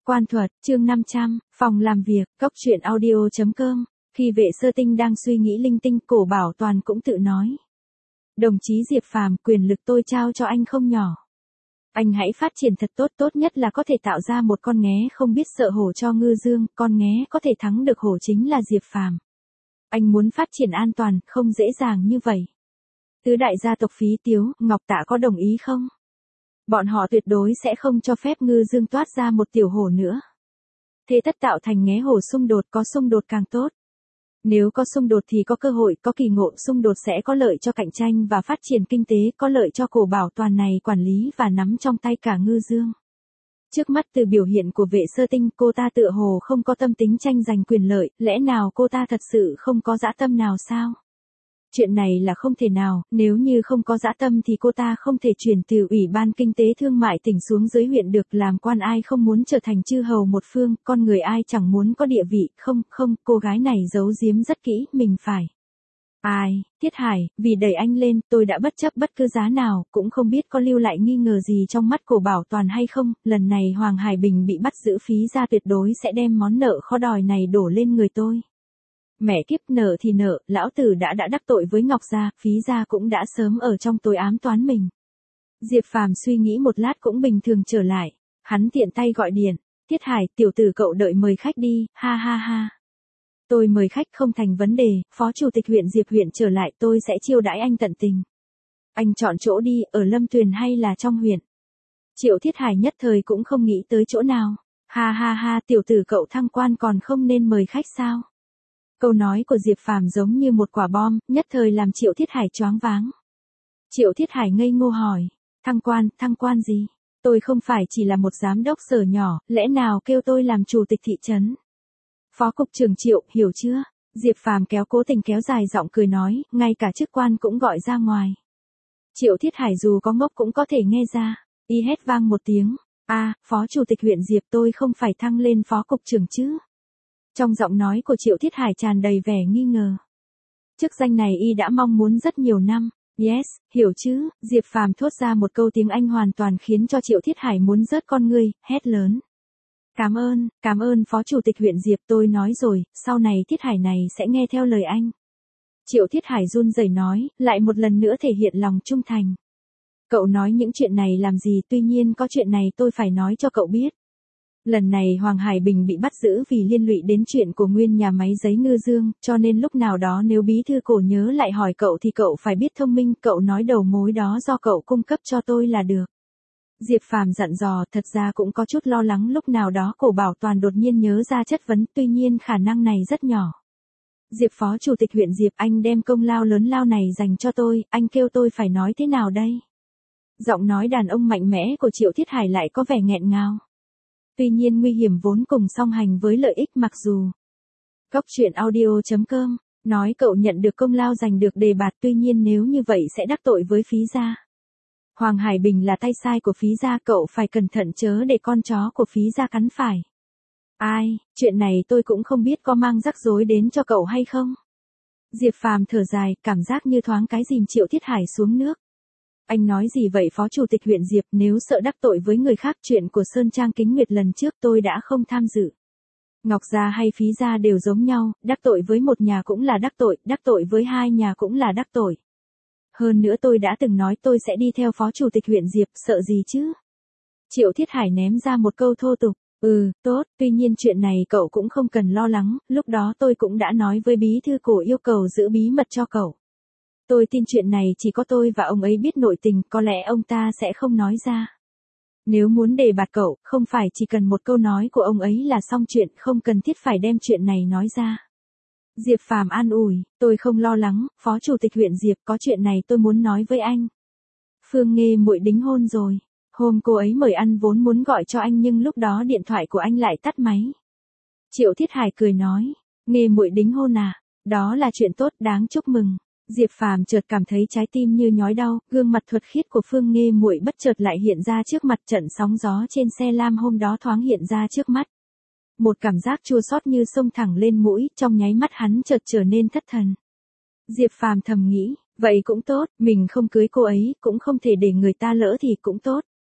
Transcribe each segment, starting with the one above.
Quan thuật, chương 500, phòng làm việc, cốc truyện audio.com. Khi Vệ Sơ Tinh đang suy nghĩ linh tinh, Cổ Bảo Toàn cũng tự nói. Đồng chí Diệp Phàm, quyền lực tôi trao cho anh không nhỏ. Anh hãy phát triển thật tốt, tốt nhất là có thể tạo ra một con nghé không biết sợ hổ cho Ngư Dương, con nghé có thể thắng được hổ chính là Diệp Phàm. Anh muốn phát triển an toàn, không dễ dàng như vậy. Tứ đại gia tộc Phí Tiếu, Ngọc Tạ có đồng ý không? Bọn họ tuyệt đối sẽ không cho phép Ngư Dương toát ra một tiểu hổ nữa. Thế tất tạo thành nghé hổ xung đột, có xung đột càng tốt. Nếu có xung đột thì có cơ hội, có kỳ ngộ, xung đột sẽ có lợi cho cạnh tranh và phát triển kinh tế, có lợi cho Cổ Bảo Toàn này quản lý và nắm trong tay cả Ngư Dương. Trước mắt từ biểu hiện của Vệ Sơ Tinh, cô ta tựa hồ không có tâm tính tranh giành quyền lợi, lẽ nào cô ta thật sự không có dã tâm nào sao? Chuyện này là không thể nào, nếu như không có dã tâm thì cô ta không thể chuyển từ Ủy ban Kinh tế Thương mại tỉnh xuống dưới huyện được, làm quan ai không muốn trở thành chư hầu một phương, con người ai chẳng muốn có địa vị, không, cô gái này giấu giếm rất kỹ, mình phải. Ai, Tiết Hải, vì đẩy anh lên, tôi đã bất chấp bất cứ giá nào, cũng không biết có lưu lại nghi ngờ gì trong mắt Cổ Bảo Toàn hay không, lần này Hoàng Hải Bình bị bắt giữ, Phí gia tuyệt đối sẽ đem món nợ khó đòi này đổ lên người tôi. Mẹ kiếp, nợ thì nợ, lão tử đã đắc tội với Ngọc gia, Phí gia cũng đã sớm ở trong tối ám toán mình. Diệp Phàm suy nghĩ một lát cũng bình thường trở lại, hắn tiện tay gọi điện, Tiết Hải, tiểu tử cậu đợi mời khách đi, ha ha ha. Tôi mời khách không thành vấn đề, Phó Chủ tịch huyện Diệp huyện trở lại tôi sẽ chiêu đãi anh tận tình. Anh chọn chỗ đi, ở Lâm Tuyền hay là trong huyện? Triệu Thiết Hải nhất thời cũng không nghĩ tới chỗ nào, ha ha ha, tiểu tử cậu thăng quan còn không nên mời khách sao? Câu nói của Diệp Phàm giống như một quả bom, nhất thời làm Triệu Thiết Hải choáng váng. Triệu Thiết Hải ngây ngô hỏi, thăng quan gì? Tôi không phải chỉ là một giám đốc sở nhỏ, lẽ nào kêu tôi làm chủ tịch thị trấn? Phó cục trưởng Triệu, hiểu chưa? Diệp Phàm cố tình kéo dài giọng cười nói, ngay cả chức quan cũng gọi ra ngoài. Triệu Thiết Hải dù có ngốc cũng có thể nghe ra, y hét vang một tiếng, Phó Chủ tịch huyện Diệp, tôi không phải thăng lên phó cục trưởng chứ? Trong giọng nói của Triệu Thiết Hải tràn đầy vẻ nghi ngờ. Chức danh này y đã mong muốn rất nhiều năm. Yes, hiểu chứ? Diệp Phàm thốt ra một câu tiếng Anh hoàn toàn khiến cho Triệu Thiết Hải muốn rớt con ngươi, hét lớn. Cảm ơn Phó Chủ tịch huyện Diệp, tôi nói rồi, sau này Thiết Hải này sẽ nghe theo lời anh. Triệu Thiết Hải run rẩy nói, lại một lần nữa thể hiện lòng trung thành. Cậu nói những chuyện này làm gì, tuy nhiên có chuyện này tôi phải nói cho cậu biết. Lần này Hoàng Hải Bình bị bắt giữ vì liên lụy đến chuyện của nguyên nhà máy giấy Ngư Dương, cho nên lúc nào đó nếu bí thư Cổ nhớ lại hỏi cậu thì cậu phải biết thông minh, cậu nói đầu mối đó do cậu cung cấp cho tôi là được. Diệp Phàm dặn dò, thật ra cũng có chút lo lắng lúc nào đó Cổ Bảo Toàn đột nhiên nhớ ra chất vấn, tuy nhiên khả năng này rất nhỏ. Diệp Phó Chủ tịch huyện Diệp, anh đem công lao lớn lao này dành cho tôi, anh kêu tôi phải nói thế nào đây? Giọng nói đàn ông mạnh mẽ của Triệu Thiết Hải lại có vẻ nghẹn ngào. Tuy nhiên nguy hiểm vốn cùng song hành với lợi ích, mặc dù cốc truyện audio.com nói cậu nhận được công lao giành được đề bạt, tuy nhiên nếu như vậy sẽ đắc tội với Phí gia. Hoàng Hải Bình là tay sai của Phí gia, cậu phải cẩn thận chớ để con chó của Phí gia cắn phải. Chuyện này tôi cũng không biết có mang rắc rối đến cho cậu hay không. Diệp Phàm thở dài, cảm giác như thoáng cái dìm Triệu Thiết Hải xuống nước. Anh nói gì vậy Phó Chủ tịch huyện Diệp, nếu sợ đắc tội với người khác, chuyện của Sơn Trang Kính Nguyệt lần trước tôi đã không tham dự. Ngọc gia hay Phí gia đều giống nhau, đắc tội với một nhà cũng là đắc tội với hai nhà cũng là đắc tội. Hơn nữa tôi đã từng nói tôi sẽ đi theo Phó Chủ tịch huyện Diệp, sợ gì chứ? Triệu Thiết Hải ném ra một câu thô tục, tốt, tuy nhiên chuyện này cậu cũng không cần lo lắng, lúc đó tôi cũng đã nói với bí thư Cổ yêu cầu giữ bí mật cho cậu. Tôi tin chuyện này chỉ có tôi và ông ấy biết nội tình, có lẽ ông ta sẽ không nói ra. Nếu muốn đề bạt cậu, không phải chỉ cần một câu nói của ông ấy là xong chuyện, không cần thiết phải đem chuyện này nói ra. Diệp Phàm an ủi, tôi không lo lắng, Phó Chủ tịch huyện Diệp, có chuyện này tôi muốn nói với anh. Phương Nghê muội đính hôn rồi. Hôm cô ấy mời ăn vốn muốn gọi cho anh nhưng lúc đó điện thoại của anh lại tắt máy. Triệu Thiết Hải cười nói, Nghê muội đính hôn à? Đó là chuyện tốt, đáng chúc mừng. Diệp Phàm chợt cảm thấy trái tim như nhói đau, gương mặt thuật khiết của Phương Nghê muội bất chợt lại hiện ra trước mặt, trận sóng gió trên xe lam hôm đó thoáng hiện ra trước mắt. Một cảm giác chua xót như xông thẳng lên mũi, trong nháy mắt hắn chợt trở nên thất thần. Diệp Phàm thầm nghĩ, vậy cũng tốt, mình không cưới cô ấy, cũng không thể để người ta lỡ thì cũng tốt.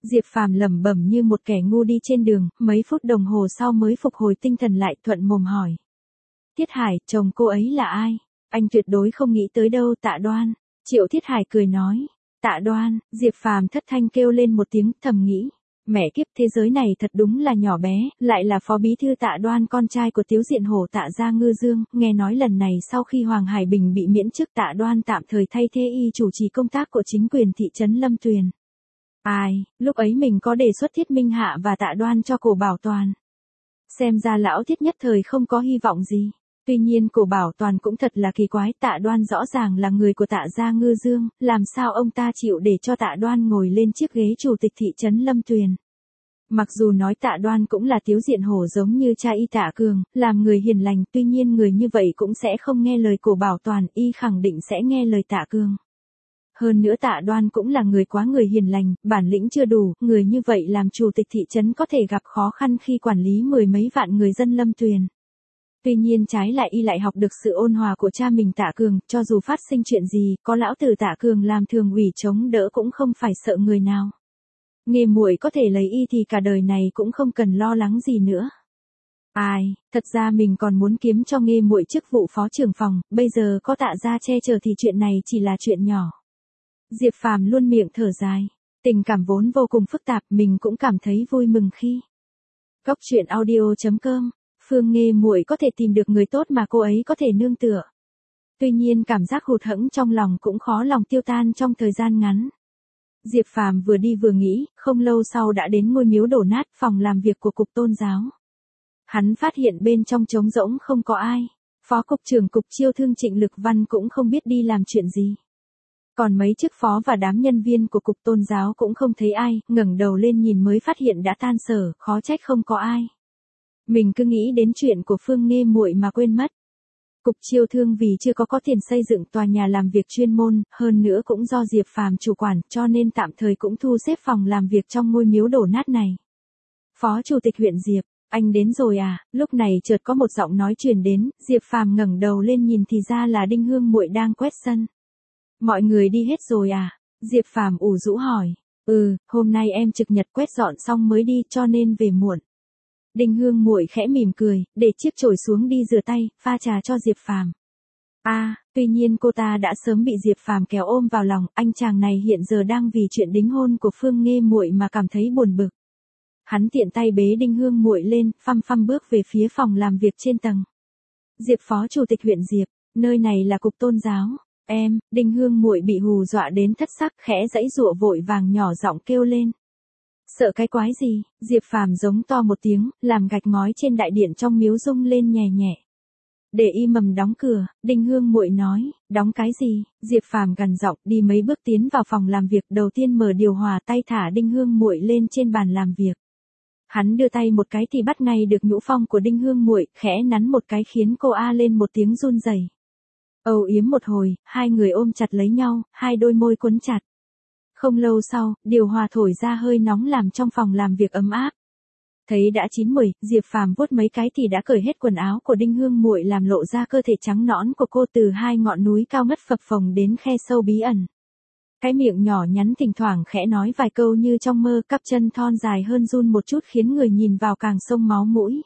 Diệp Phàm lẩm bẩm như một kẻ ngu đi trên đường, mấy phút đồng hồ sau mới phục hồi tinh thần lại, thuận mồm hỏi. Thiết Hải, chồng cô ấy là ai? Anh tuyệt đối không nghĩ tới đâu. Tạ Đoan. Triệu Thiết Hải cười nói. Tạ Đoan. Diệp Phàm thất thanh kêu lên một tiếng, thầm nghĩ. Mẹ kiếp, thế giới này thật đúng là nhỏ bé, lại là phó bí thư Tạ Đoan, con trai của Tiếu Diện Hổ Tạ gia Ngư Dương. Nghe nói lần này sau khi Hoàng Hải Bình bị miễn chức, Tạ Đoan tạm thời thay thế y chủ trì công tác của chính quyền thị trấn Lâm Tuyền. Ai, lúc ấy mình có đề xuất Thiết Minh Hạ và Tạ Đoan cho Cổ Bảo Toàn. Xem ra lão Thiết nhất thời không có hy vọng gì. Tuy nhiên Cổ Bảo Toàn cũng thật là kỳ quái, Tạ Đoan rõ ràng là người của Tạ gia Ngư Dương, làm sao ông ta chịu để cho Tạ Đoan ngồi lên chiếc ghế chủ tịch thị trấn Lâm Tuyền. Mặc dù nói Tạ Đoan cũng là Tiếu Diện Hổ giống như cha y Tạ Cường, làm người hiền lành, tuy nhiên người như vậy cũng sẽ không nghe lời Cổ Bảo Toàn, y khẳng định sẽ nghe lời Tạ Cường. Hơn nữa Tạ Đoan cũng là người quá người hiền lành, bản lĩnh chưa đủ, người như vậy làm chủ tịch thị trấn có thể gặp khó khăn khi quản lý mười mấy vạn người dân Lâm Tuyền. Tuy nhiên trái lại y lại học được sự ôn hòa của cha mình Tạ Cường, cho dù phát sinh chuyện gì, có lão tử Tạ Cường làm thường ủy chống đỡ cũng không phải sợ người nào. Nghe muội có thể lấy y thì cả đời này cũng không cần lo lắng gì nữa. Ai, thật ra mình còn muốn kiếm cho Nghe muội chức vụ phó trưởng phòng, bây giờ có Tạ gia che chở thì chuyện này chỉ là chuyện nhỏ. Diệp Phàm luôn miệng thở dài, tình cảm vốn vô cùng phức tạp, mình cũng cảm thấy vui mừng khi Cốc truyện audio.com, Phương Nghe muội có thể tìm được người tốt mà cô ấy có thể nương tựa. Tuy nhiên cảm giác hụt hẫng trong lòng cũng khó lòng tiêu tan trong thời gian ngắn. Diệp Phàm vừa đi vừa nghĩ, không lâu sau đã đến ngôi miếu đổ nát, phòng làm việc của cục tôn giáo. Hắn phát hiện bên trong trống rỗng không có ai, phó cục trưởng cục chiêu thương Trịnh Lực Văn cũng không biết đi làm chuyện gì. Còn mấy chức phó và đám nhân viên của cục tôn giáo cũng không thấy ai, ngẩng đầu lên nhìn mới phát hiện đã tan sở, khó trách không có ai. Mình cứ nghĩ đến chuyện của Phương Nghe muội mà quên mất. Cục chiêu thương vì chưa có tiền xây dựng tòa nhà làm việc chuyên môn, hơn nữa cũng do Diệp Phàm chủ quản, cho nên tạm thời cũng thu xếp phòng làm việc trong ngôi miếu đổ nát này. Phó chủ tịch huyện Diệp, anh đến rồi à? Lúc này chợt có một giọng nói truyền đến, Diệp Phàm ngẩng đầu lên nhìn thì ra là Đinh Hương muội đang quét sân. Mọi người đi hết rồi à? Diệp Phàm ủ rũ hỏi. Hôm nay em trực nhật quét dọn xong mới đi cho nên về muộn. Đinh Hương muội khẽ mỉm cười, để chiếc chổi xuống đi rửa tay, pha trà cho Diệp Phàm. Tuy nhiên cô ta đã sớm bị Diệp Phàm kéo ôm vào lòng, anh chàng này hiện giờ đang vì chuyện đính hôn của Phương Nghe muội mà cảm thấy buồn bực. Hắn tiện tay bế Đinh Hương muội lên, phăm phăm bước về phía phòng làm việc trên tầng. Diệp phó chủ tịch huyện Diệp, nơi này là cục tôn giáo. Em, Đinh Hương muội bị hù dọa đến thất sắc, khẽ giãy giụa vội vàng nhỏ giọng kêu lên. Sợ cái quái gì? Diệp Phàm giống to một tiếng, làm gạch ngói trên đại điện trong miếu rung lên nhẹ nhẹ. Để y mầm đóng cửa, Đinh Hương muội nói, đóng cái gì? Diệp Phàm gằn giọng đi mấy bước tiến vào phòng làm việc, đầu tiên mở điều hòa, tay thả Đinh Hương muội lên trên bàn làm việc. Hắn đưa tay một cái thì bắt ngay được nhũ phong của Đinh Hương muội, khẽ nắn một cái khiến cô a lên một tiếng run rẩy. Âu yếm một hồi, hai người ôm chặt lấy nhau, hai đôi môi quấn chặt. Không lâu sau, điều hòa thổi ra hơi nóng làm trong phòng làm việc ấm áp. Thấy đã chín mùi, Diệp Phàm vuốt mấy cái thì đã cởi hết quần áo của Đinh Hương muội, làm lộ ra cơ thể trắng nõn của cô từ hai ngọn núi cao ngất phập phồng đến khe sâu bí ẩn. Cái miệng nhỏ nhắn thỉnh thoảng khẽ nói vài câu như trong mơ, cặp chân thon dài hơn run một chút khiến người nhìn vào càng sông máu mũi.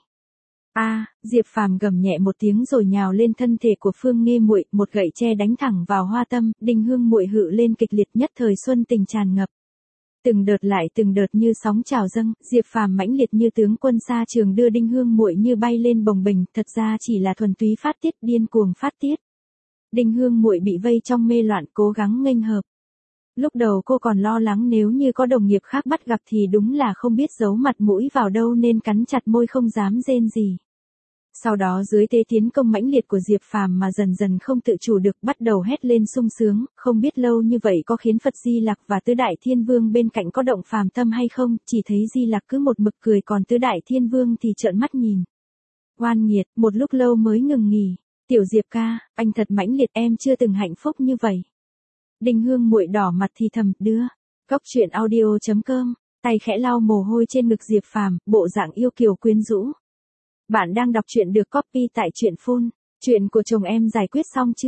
Diệp Phàm gầm nhẹ một tiếng rồi nhào lên thân thể của Phương Nghe muội, một gậy tre đánh thẳng vào hoa tâm, Đinh Hương muội hự lên kịch liệt, nhất thời xuân tình tràn ngập. Từng đợt lại từng đợt như sóng trào dâng, Diệp Phàm mãnh liệt như tướng quân xa trường đưa Đinh Hương muội như bay lên bồng bềnh, thật ra chỉ là thuần túy phát tiết, điên cuồng phát tiết. Đinh Hương muội bị vây trong mê loạn, cố gắng nghênh hợp. Lúc đầu cô còn lo lắng nếu như có đồng nghiệp khác bắt gặp thì đúng là không biết giấu mặt mũi vào đâu nên cắn chặt môi không dám rên gì. Sau đó dưới thế tiến công mãnh liệt của Diệp Phàm mà dần dần không tự chủ được, bắt đầu hét lên sung sướng, không biết lâu như vậy có khiến Phật Di Lặc và Tứ Đại Thiên Vương bên cạnh có động phàm tâm hay không, chỉ thấy Di Lặc cứ một mực cười còn Tứ Đại Thiên Vương thì trợn mắt nhìn. Oan nghiệt, một lúc lâu mới ngừng nghỉ. Tiểu Diệp ca, anh thật mãnh liệt, em chưa từng hạnh phúc như vậy. Đinh Hương muội đỏ mặt thì thầm, đưa. Cốc truyện audio.com, tay khẽ lau mồ hôi trên ngực Diệp Phàm, bộ dạng yêu kiều quyến rũ. Bạn đang đọc truyện được copy tại truyện phun. Chuyện của chồng em giải quyết xong chưa?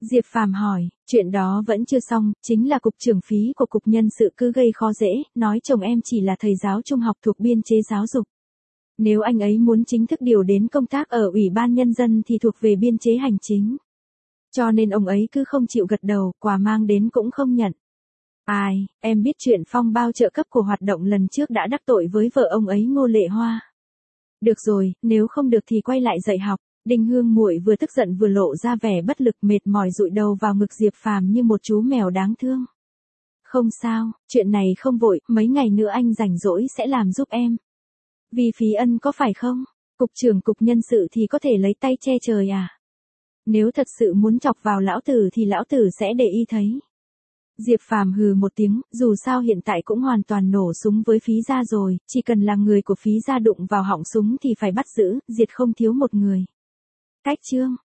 Diệp Phàm hỏi, chuyện đó vẫn chưa xong, chính là cục trưởng phí của cục nhân sự cứ gây khó dễ, nói chồng em chỉ là thầy giáo trung học thuộc biên chế giáo dục. Nếu anh ấy muốn chính thức điều đến công tác ở Ủy ban Nhân dân thì thuộc về biên chế hành chính. Cho nên ông ấy cứ không chịu gật đầu, quà mang đến cũng không nhận. Ai, em biết chuyện phong bao trợ cấp của hoạt động lần trước đã đắc tội với vợ ông ấy Ngô Lệ Hoa. Được rồi, nếu không được thì quay lại dạy học. Đinh Hương Muội vừa tức giận vừa lộ ra vẻ bất lực, mệt mỏi dụi đầu vào ngực Diệp Phàm như một chú mèo đáng thương. Không sao, chuyện này không vội, mấy ngày nữa anh rảnh rỗi sẽ làm giúp em. Vì Phí Ân có phải không? Cục trưởng cục nhân sự thì có thể lấy tay che trời à? Nếu thật sự muốn chọc vào lão tử thì lão tử sẽ để y thấy. Diệp Phàm hừ một tiếng, dù sao hiện tại cũng hoàn toàn nổ súng với Phí gia rồi, chỉ cần là người của Phí gia đụng vào họng súng thì phải bắt giữ, diệt không thiếu một người. Cách chương